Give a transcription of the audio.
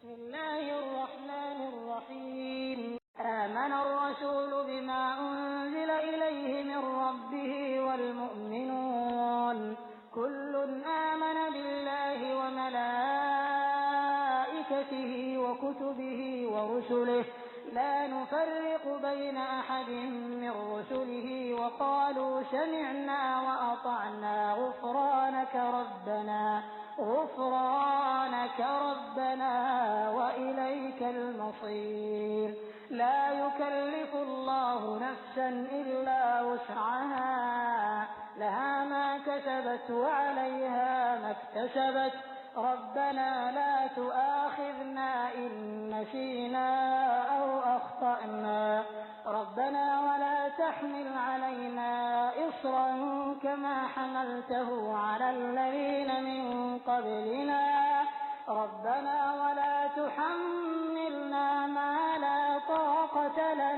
بسم الله الرحمن الرحيم آمن الرسول بما أنزل إليه من ربه والمؤمنون كل آمن بالله وملائكته وكتبه ورسله لا نفرق بين أحد من رسله وقالوا سمعنا وأطعنا غفرانك ربنا وإليك المصير لا يكلف الله نفسا إلا وسعها لها ما كسبت وعليها ما اكتسبت ربنا لا تؤاخذنا إن نسينا أو أخطأنا ربنا ولا تحمل علينا إصرا كما حملته على الذين من قبلنا ربنا ولا تحملنا ما لا طاقة لنا